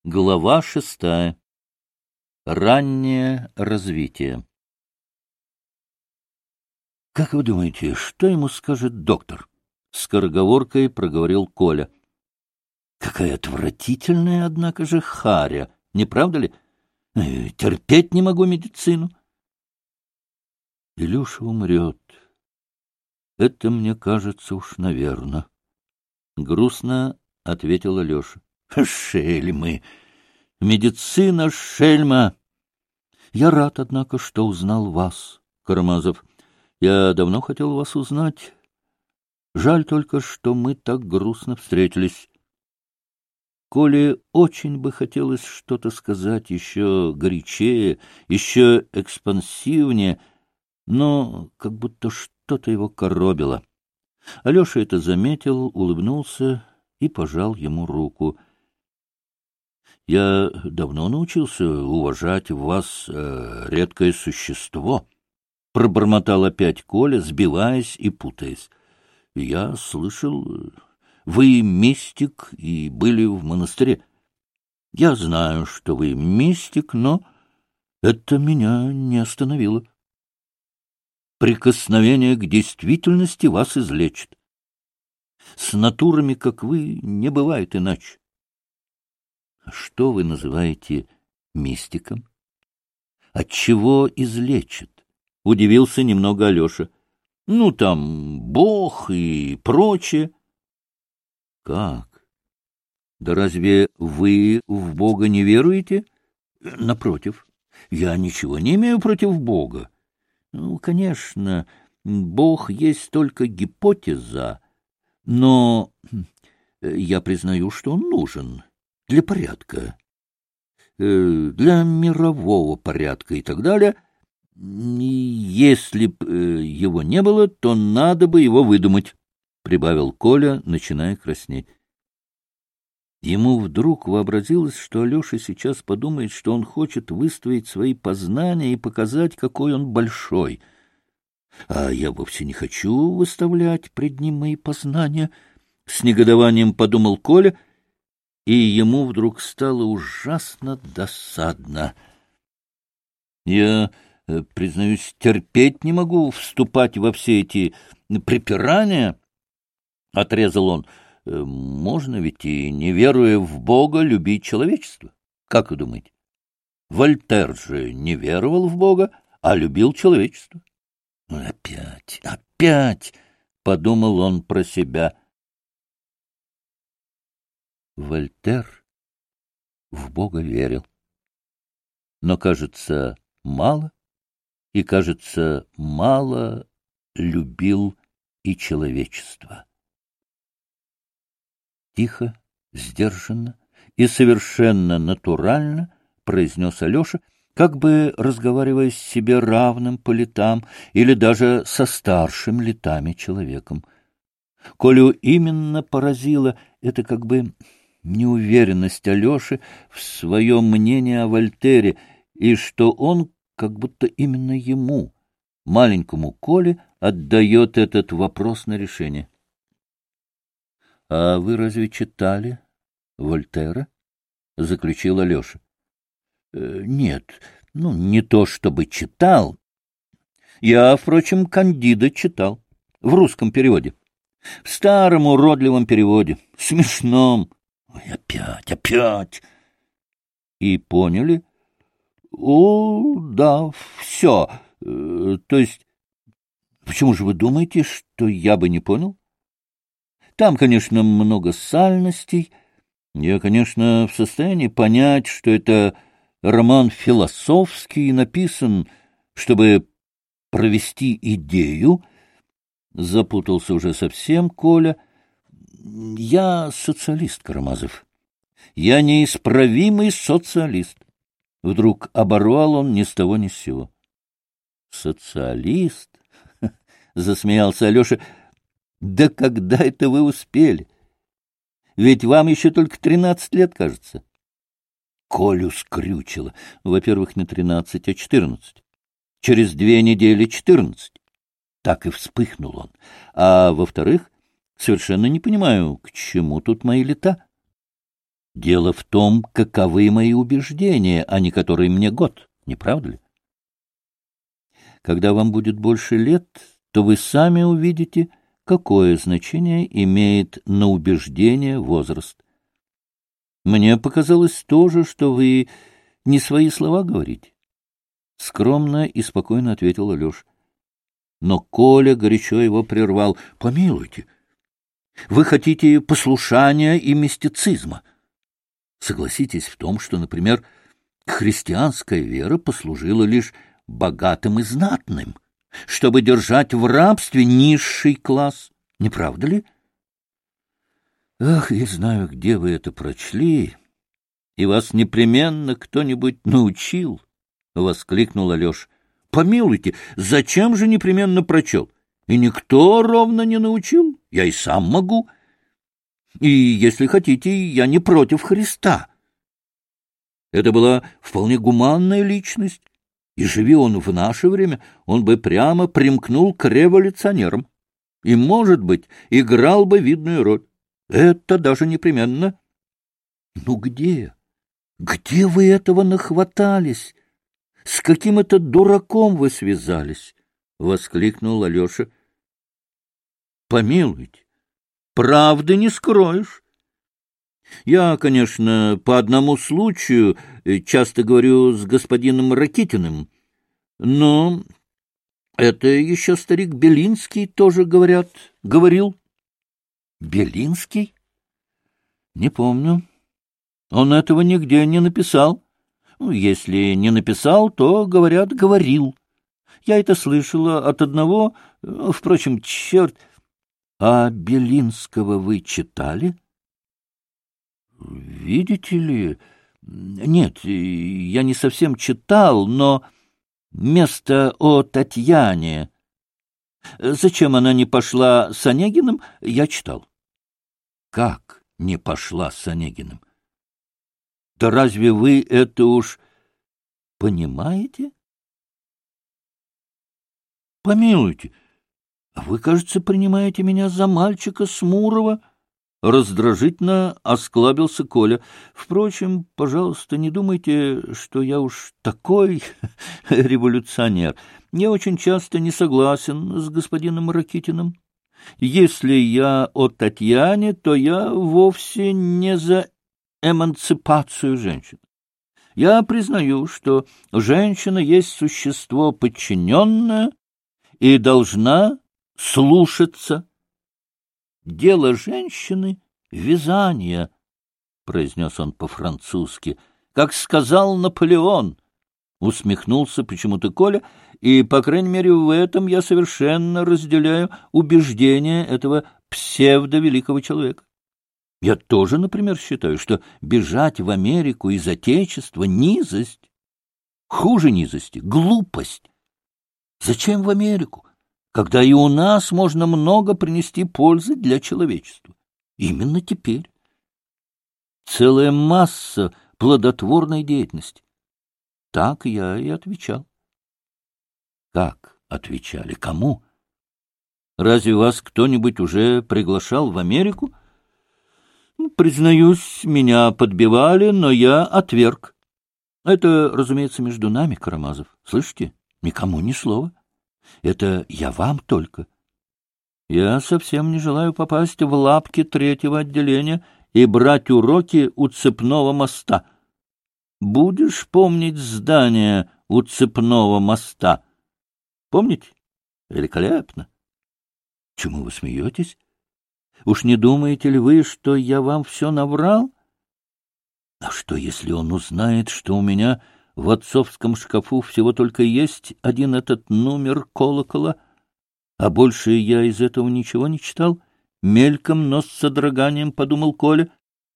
Глава 6. Раннее развитие. «Как вы думаете, что ему скажет доктор?» — скороговоркой проговорил Коля. «Какая отвратительная, однако же, харя, не правда ли? Терпеть не могу медицину». «Илюша умрет. Это, мне кажется, уж наверно», — грустно ответил Алеша. «Шельмы! Медицина шельма! Я рад, однако, что узнал вас, Карамазов. Я давно хотел вас узнать. Жаль только, что мы так грустно встретились. Коле очень бы хотелось что-то сказать еще горячее, еще экспансивнее, но как будто что-то его коробило. Алеша это заметил, улыбнулся и пожал ему руку. «Я давно научился уважать в вас редкое существо», — пробормотал опять Коля, сбиваясь и путаясь. «Я слышал, вы мистик и были в монастыре. Я знаю, что вы мистик, но это меня не остановило. Прикосновение к действительности вас излечит. С натурами, как вы, не бывает иначе». «Что вы называете мистиком? Отчего излечит?» — удивился немного Алеша. «Ну, там Бог и прочее». «Как? Да разве вы в Бога не веруете?» «Напротив, я ничего не имею против Бога. Ну, конечно, Бог есть только гипотеза, но я признаю, что он нужен для порядка, для мирового порядка и так далее. И если б его не было, то надо бы его выдумать», — прибавил Коля, начиная краснеть. Ему вдруг вообразилось, что Алеша сейчас подумает, что он хочет выставить свои познания и показать, какой он большой. «А я вовсе не хочу выставлять пред ним мои познания», — с негодованием подумал Коля, и ему вдруг стало ужасно досадно. «Я, признаюсь, терпеть не могу вступать во все эти припирания», — отрезал он. «Можно ведь и, не веруя в Бога, любить человечество. Как вы думаете? Вольтер же не веровал в Бога, а любил человечество». «Опять!» — подумал он про себя. Вольтер в Бога верил, но, кажется, мало, и, кажется, мало любил и человечество. Тихо, сдержанно и совершенно натурально произнес Алеша, как бы разговаривая с себе равным по летам или даже со старшим летами человеком. Колю именно поразило это как бы неуверенность Алеши в своем мнении о Вольтере, и что он как будто именно ему, маленькому Коле, отдает этот вопрос на решение. — А вы разве читали Вольтера? — заключил Алеша. — Нет, не то чтобы читал. Я, впрочем, Кандида читал, в русском переводе. В старом уродливом переводе, смешном. Ой, опять. И поняли? О, да, все. То есть, почему же вы думаете, что я бы не понял? Там, конечно, много сальностей. Я, конечно, в состоянии понять, что это роман философский, написан, чтобы провести идею. Запутался уже совсем Коля. Я социалист, Карамазов. Я неисправимый социалист. Вдруг оборвал он ни с того ни с сего. Социалист? Засмеялся Алеша. Да когда это вы успели? Ведь вам еще только 13 лет, кажется. Колю скрючило. Во-первых, не 13, а 14. Через 2 недели 14. Так и вспыхнул он. А во-вторых, совершенно не понимаю, к чему тут мои лета. Дело в том, каковы мои убеждения, а не который мне год, не правда ли? Когда вам будет больше лет, то вы сами увидите, какое значение имеет на убеждение возраст. Мне показалось тоже, что вы не свои слова говорите. Скромно и спокойно ответил Алеша. Но Коля горячо его прервал. — Помилуйте, вы хотите послушания и мистицизма. Согласитесь в том, что, например, христианская вера послужила лишь богатым и знатным, чтобы держать в рабстве низший класс. Не правда ли? Ах, я знаю, где вы это прочли, и вас непременно кто-нибудь научил, — воскликнул Алеша. — Помилуйте, зачем же непременно прочел? И никто ровно не научил, я и сам могу. И, если хотите, я не против Христа. Это была вполне гуманная личность, и, живи он в наше время, он бы прямо примкнул к революционерам и, может быть, играл бы видную роль. Это даже непременно. Ну где? Где вы этого нахватались? С каким это дураком вы связались? — воскликнул Алеша. — Помилуйте, правды не скроешь. Я, конечно, по одному случаю часто говорю с господином Ракитиным, но это еще старик Белинский тоже, говорил. Белинский? Не помню. Он этого нигде не написал. Ну, если не написал, то, говорят, говорил. Я это слышала от одного, впрочем, черт. А Белинского вы читали? Видите ли... Нет, я не совсем читал, но место о Татьяне... Зачем она не пошла с Онегиным, я читал. Как не пошла с Онегиным? Да разве вы это уж понимаете? Помилуйте, вы, кажется, принимаете меня за мальчика Смурова. Раздражительно осклабился Коля. Впрочем, пожалуйста, не думайте, что я уж такой революционер. Я очень часто не согласен с господином Ракитиным. Если я о Татьяне, то я вовсе не за эмансипацию женщин. Я признаю, что женщина есть существо подчиненное и должна слушаться. Дело женщины — вязание, — произнес он по-французски, — как сказал Наполеон. Усмехнулся почему-то Коля, и, по крайней мере, в этом я совершенно разделяю убеждения этого псевдовеликого человека. Я тоже, например, считаю, что бежать в Америку из Отечества — низость. Хуже низости — глупость. Зачем в Америку, когда и у нас можно много принести пользы для человечества? Именно теперь. Целая масса плодотворной деятельности. Так я и отвечал. Как отвечали? Кому? Разве вас кто-нибудь уже приглашал в Америку? Признаюсь, меня подбивали, но я отверг. Это, разумеется, между нами, Карамазов. Слышите? Никому ни слова. Это я вам только. Я совсем не желаю попасть в лапки третьего отделения и брать уроки у Цепного моста. Будешь помнить здание у Цепного моста? Помните? Великолепно. Чему вы смеетесь? Уж не думаете ли вы, что я вам все наврал? А что, если он узнает, что у меня в отцовском шкафу всего только есть один этот номер колокола, а больше я из этого ничего не читал? Мельком, но с содроганием подумал Коля.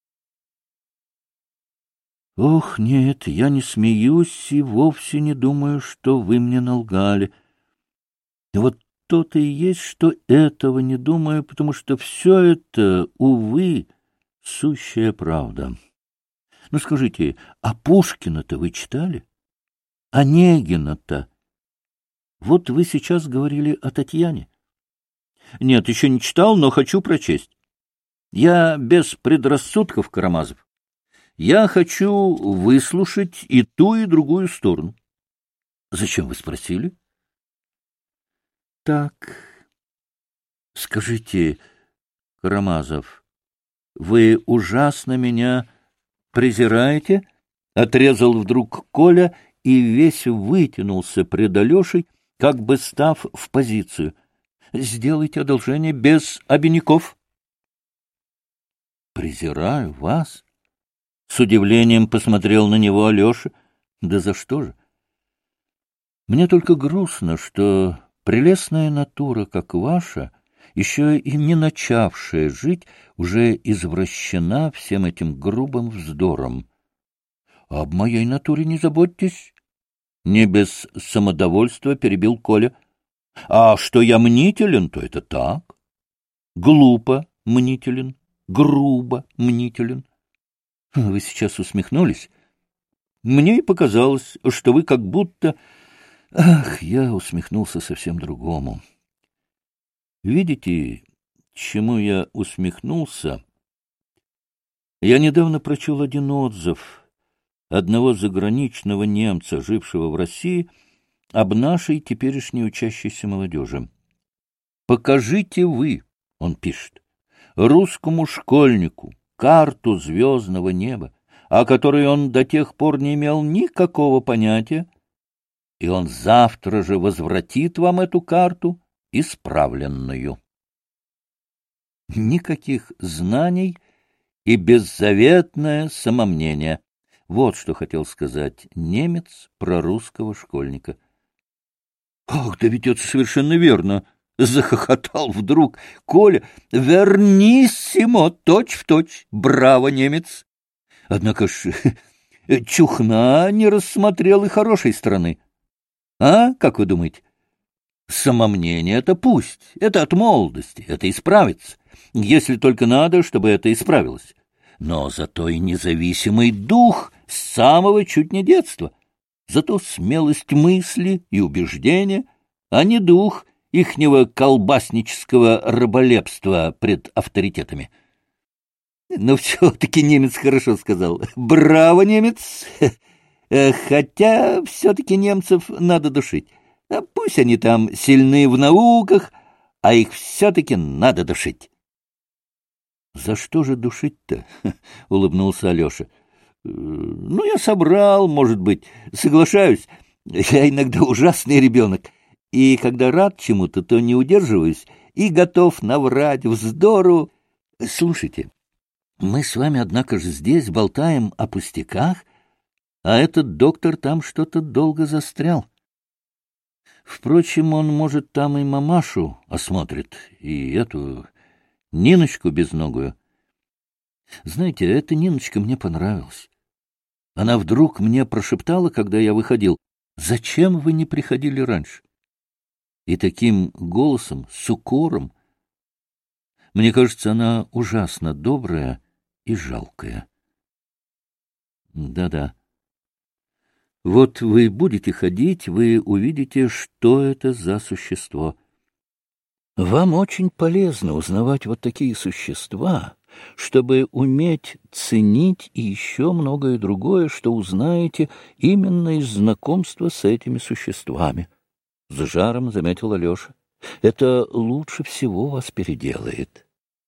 Ох, нет, я не смеюсь и вовсе не думаю, что вы мне налгали. Вот то-то и есть, что этого не думаю, потому что все это, увы, сущая правда. Ну, скажите, а Пушкина-то вы читали? Онегина-то? Вот вы сейчас говорили о Татьяне. Нет, еще не читал, но хочу прочесть. Я без предрассудков, Карамазов. Я хочу выслушать и ту, и другую сторону. Зачем вы спросили? Так, скажите, Карамазов, вы ужасно меня презираете? Отрезал вдруг Коля и весь вытянулся пред Алешей, как бы став в позицию. Сделайте одолжение без обиняков. Презираю вас? С удивлением посмотрел на него Алеша. Да за что же? Мне только грустно, что прелестная натура, как ваша, еще и не начавшая жить, уже извращена всем этим грубым вздором. А об моей натуре не заботьтесь. Не без самодовольства перебил Коля. А что я мнителен, то это так. Глупо мнителен, грубо мнителен. Вы сейчас усмехнулись. Мне и показалось, что вы как будто... Ах, я усмехнулся совсем другому. Видите, чему я усмехнулся? Я недавно прочел один отзыв одного заграничного немца, жившего в России, об нашей теперешней учащейся молодежи. «Покажите вы, — он пишет, — русскому школьнику карту звездного неба, о которой он до тех пор не имел никакого понятия, и он завтра же возвратит вам эту карту исправленную». Никаких знаний и беззаветное самомнение. Вот что хотел сказать немец про русского школьника. — Ах, да ведь это совершенно верно! — захохотал вдруг Коля. — Верниссимо, точь-в-точь, браво, немец! Однако ж Чухна не рассмотрел и хорошей стороны. А, как вы думаете? Самомнение — это пусть, это от молодости, это исправится, если только надо, чтобы это исправилось. Но зато и независимый дух с самого чуть не детства, зато смелость мысли и убеждения, а не дух ихнего колбаснического раболепства пред авторитетами. Но все-таки немец хорошо сказал. Браво, немец! Хотя все-таки немцев надо душить. Пусть они там сильны в науках, а их все-таки надо душить. — За что же душить-то? — улыбнулся Алеша. — Ну, я собрал, может быть, соглашаюсь. Я иногда ужасный ребенок, и когда рад чему-то, то не удерживаюсь и готов наврать вздору. Слушайте, мы с вами, однако же, здесь болтаем о пустяках, а этот доктор там что-то долго застрял. Впрочем, он, может, там и мамашу осмотрит, и эту Ниночку безногую. Знаете, эта Ниночка мне понравилась. Она вдруг мне прошептала, когда я выходил: «Зачем вы не приходили раньше?» И таким голосом, с укором. Мне кажется, она ужасно добрая и жалкая. Да-да. Вот вы будете ходить, вы увидите, что это за существо. Вам очень полезно узнавать вот такие существа, чтобы уметь ценить и еще многое другое, что узнаете именно из знакомства с этими существами. С жаром заметил Алеша. Это лучше всего вас переделает.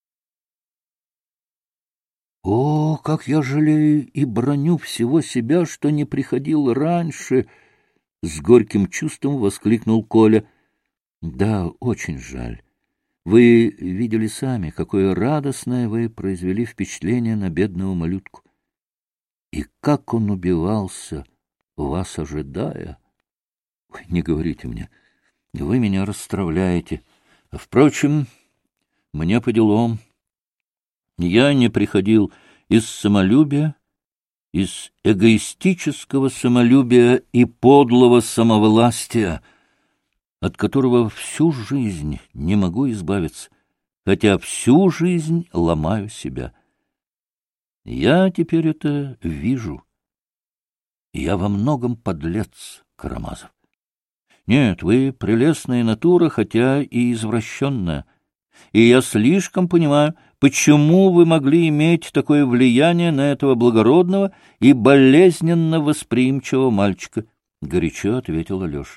О, как я жалею и броню всего себя, что не приходил раньше! С горьким чувством воскликнул Коля. Да, очень жаль. Вы видели сами, какое радостное вы произвели впечатление на бедного малютку. И как он убивался, вас ожидая. Ой, не говорите мне, вы меня расстраиваете. Впрочем, мне по делам. Я не приходил из самолюбия, из эгоистического самолюбия и подлого самовластия, от которого всю жизнь не могу избавиться, хотя всю жизнь ломаю себя. Я теперь это вижу. Я во многом подлец, Карамазов. Нет, вы прелестная натура, хотя и извращенная, и я слишком понимаю, почему вы могли иметь такое влияние на этого благородного и болезненно восприимчивого мальчика? — горячо ответил Алеша.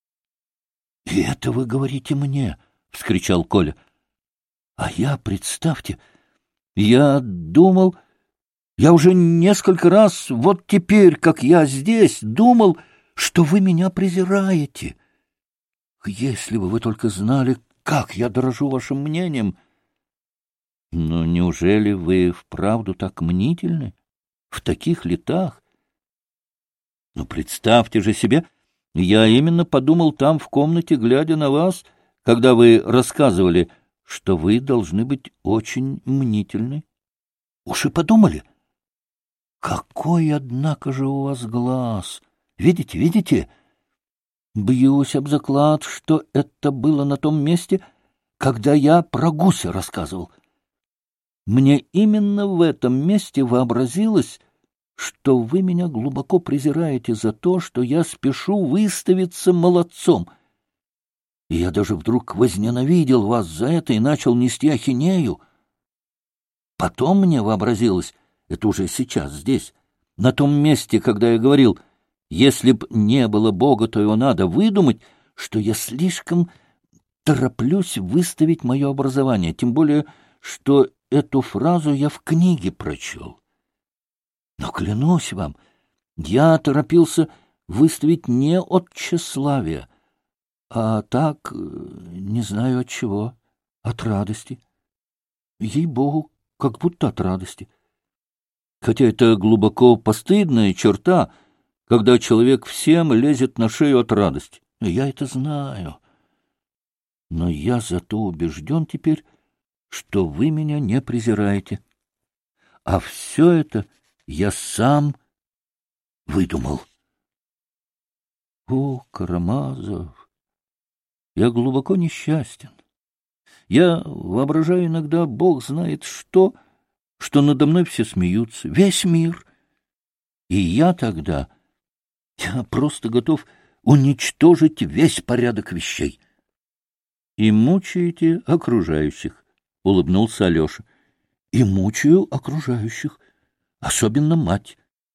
— И это вы говорите мне? — вскричал Коля. — А я, представьте, я думал, я уже несколько раз, вот теперь, как я здесь, думал, что вы меня презираете. Если бы вы только знали, как я дорожу вашим мнением. Но неужели вы вправду так мнительны? В таких летах? Ну, представьте же себе, я именно подумал там в комнате, глядя на вас, когда вы рассказывали, что вы должны быть очень мнительны. Уж и подумали. Какой, однако же, у вас глаз! Видите, видите? Бьюсь об заклад, что это было на том месте, когда я про гуся рассказывал. Мне именно в этом месте вообразилось, что вы меня глубоко презираете за то, что я спешу выставиться молодцом. И я даже вдруг возненавидел вас за это и начал нести ахинею. Потом мне вообразилось, это уже сейчас, здесь, на том месте, когда я говорил, если б не было Бога, то его надо выдумать, что я слишком тороплюсь выставить мое образование, тем более, что эту фразу я в книге прочел. Но, клянусь вам, я торопился выставить не от тщеславия, а так, не знаю от чего, от радости. Ей-богу, как будто от радости. Хотя это глубоко постыдная черта, когда человек всем лезет на шею от радости. Я это знаю. Но я зато убежден теперь, что вы меня не презираете. А все это я сам выдумал. О, Карамазов, я глубоко несчастен. Я воображаю иногда, Бог знает что надо мной все смеются, весь мир. И я тогда, я просто готов уничтожить весь порядок вещей. И мучаете окружающих, — улыбнулся Алеша. И мучаю окружающих, особенно мать.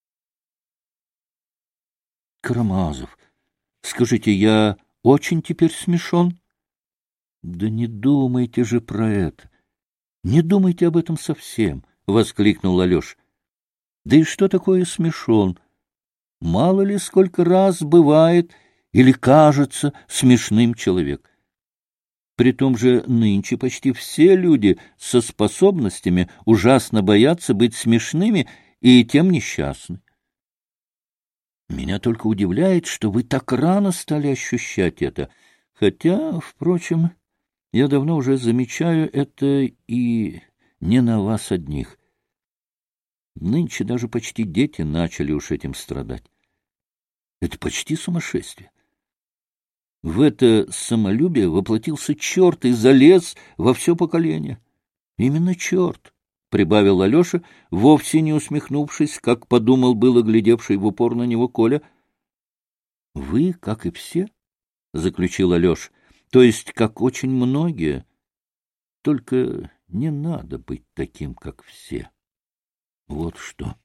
Карамазов, скажите, я очень теперь смешон? Да не думайте же про это. Не думайте об этом совсем, — воскликнул Алеша. Да и что такое смешон? Мало ли сколько раз бывает или кажется смешным человек. Притом же нынче почти все люди со способностями ужасно боятся быть смешными и тем несчастны. Меня только удивляет, что вы так рано стали ощущать это, хотя, впрочем, я давно уже замечаю это и не на вас одних. Нынче даже почти дети начали уж этим страдать. Это почти сумасшествие. В это самолюбие воплотился черт и залез во все поколение. Именно черт, — прибавил Алеша, вовсе не усмехнувшись, как подумал было глядевший в упор на него Коля. — Вы, как и все, — заключил Алеша, — то есть, как очень многие, только не надо быть таким, как все. Вот что.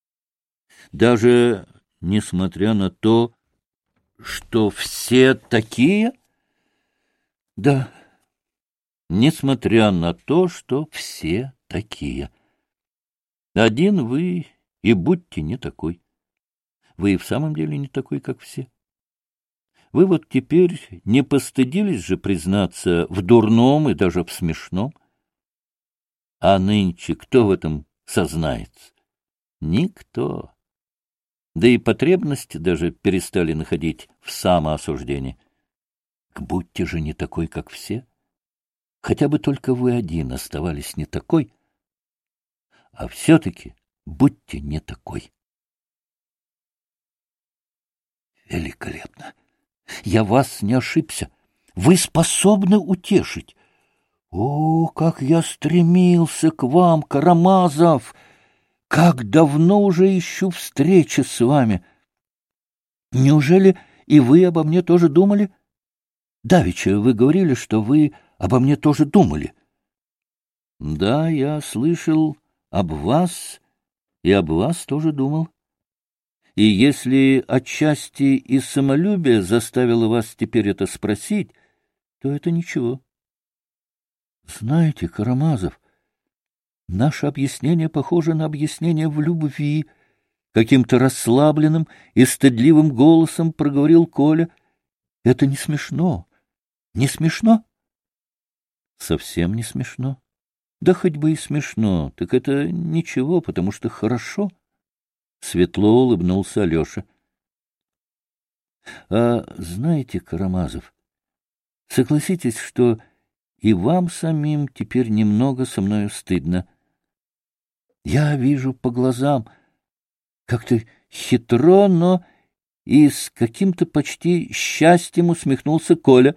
Даже несмотря на то, что все такие? Да, несмотря на то, что все такие. Один вы и будьте не такой. Вы и в самом деле не такой, как все. Вы вот теперь не постыдились же признаться в дурном и даже в смешном. А нынче кто в этом сознается? Никто. Да и потребности даже перестали находить в самоосуждении. Будьте же не такой, как все. Хотя бы только вы один оставались не такой, а все-таки будьте не такой. Великолепно! Я вас не ошибся. Вы способны утешить. О, как я стремился к вам, Карамазов! Как давно уже ищу встречи с вами! Неужели и вы обо мне тоже думали? Давеча вы говорили, что вы обо мне тоже думали. Да, я слышал об вас и об вас тоже думал. И если отчасти и самолюбие заставило вас теперь это спросить, то это ничего. Знаете, Карамазов, наше объяснение похоже на объяснение в любви. Каким-то расслабленным и стыдливым голосом проговорил Коля. Это не смешно. Не смешно? Совсем не смешно. Да хоть бы и смешно, так это ничего, потому что хорошо. Светло улыбнулся Алеша. А знаете, Карамазов, согласитесь, что и вам самим теперь немного со мною стыдно. Я вижу по глазам, как-то хитро, но и с каким-то почти счастьем усмехнулся Коля.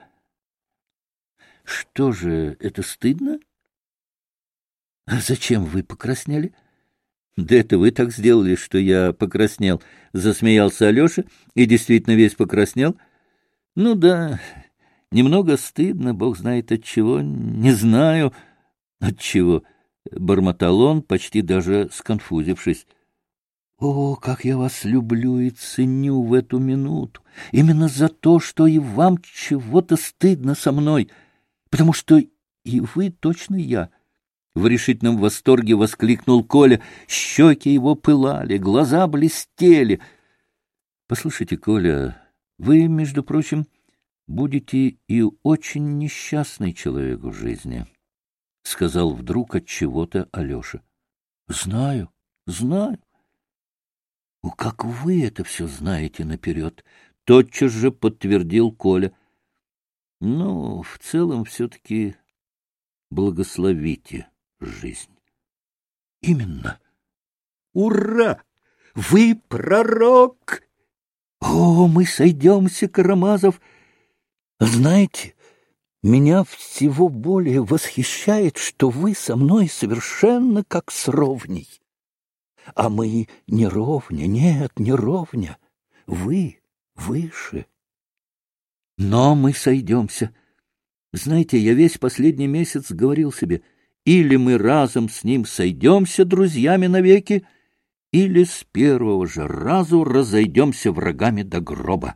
Что же, это стыдно? А зачем вы покраснели? Да это вы так сделали, что я покраснел, засмеялся Алеша и действительно весь покраснел. Ну да, немного стыдно, бог знает от чего, не знаю от чего, бормотал он, почти даже сконфузившись. О, как я вас люблю и ценю в эту минуту, именно за то, что и вам чего-то стыдно со мной, потому что и вы точно я. В решительном восторге воскликнул Коля, щеки его пылали, глаза блестели. Послушайте, Коля, вы, между прочим, будете и очень несчастный человек в жизни, — сказал вдруг от чего-то Алеша. — Знаю, знаю. — Ну, как вы это все знаете наперед? — тотчас же подтвердил Коля. — Ну, в целом все-таки благословите жизнь. — Именно. — Ура! Вы пророк! О, мы сойдемся, Карамазов! Знаете, меня всего более восхищает, что вы со мной совершенно как с ровней. А мы не ровня, нет, не ровня. Вы выше. Но мы сойдемся. Знаете, я весь последний месяц говорил себе, или мы разом с ним сойдемся друзьями навеки, или с первого же разу разойдемся врагами до гроба.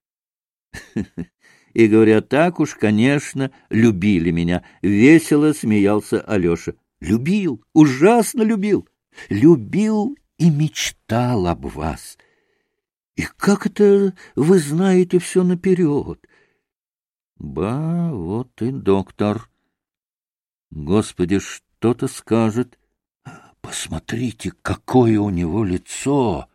И, говоря так уж, конечно, любили меня. Весело смеялся Алеша. Любил, ужасно любил. Любил и мечтал об вас. И как это вы знаете все наперед? Ба, вот и доктор. Господи, что-то скажет. Посмотрите, какое у него лицо!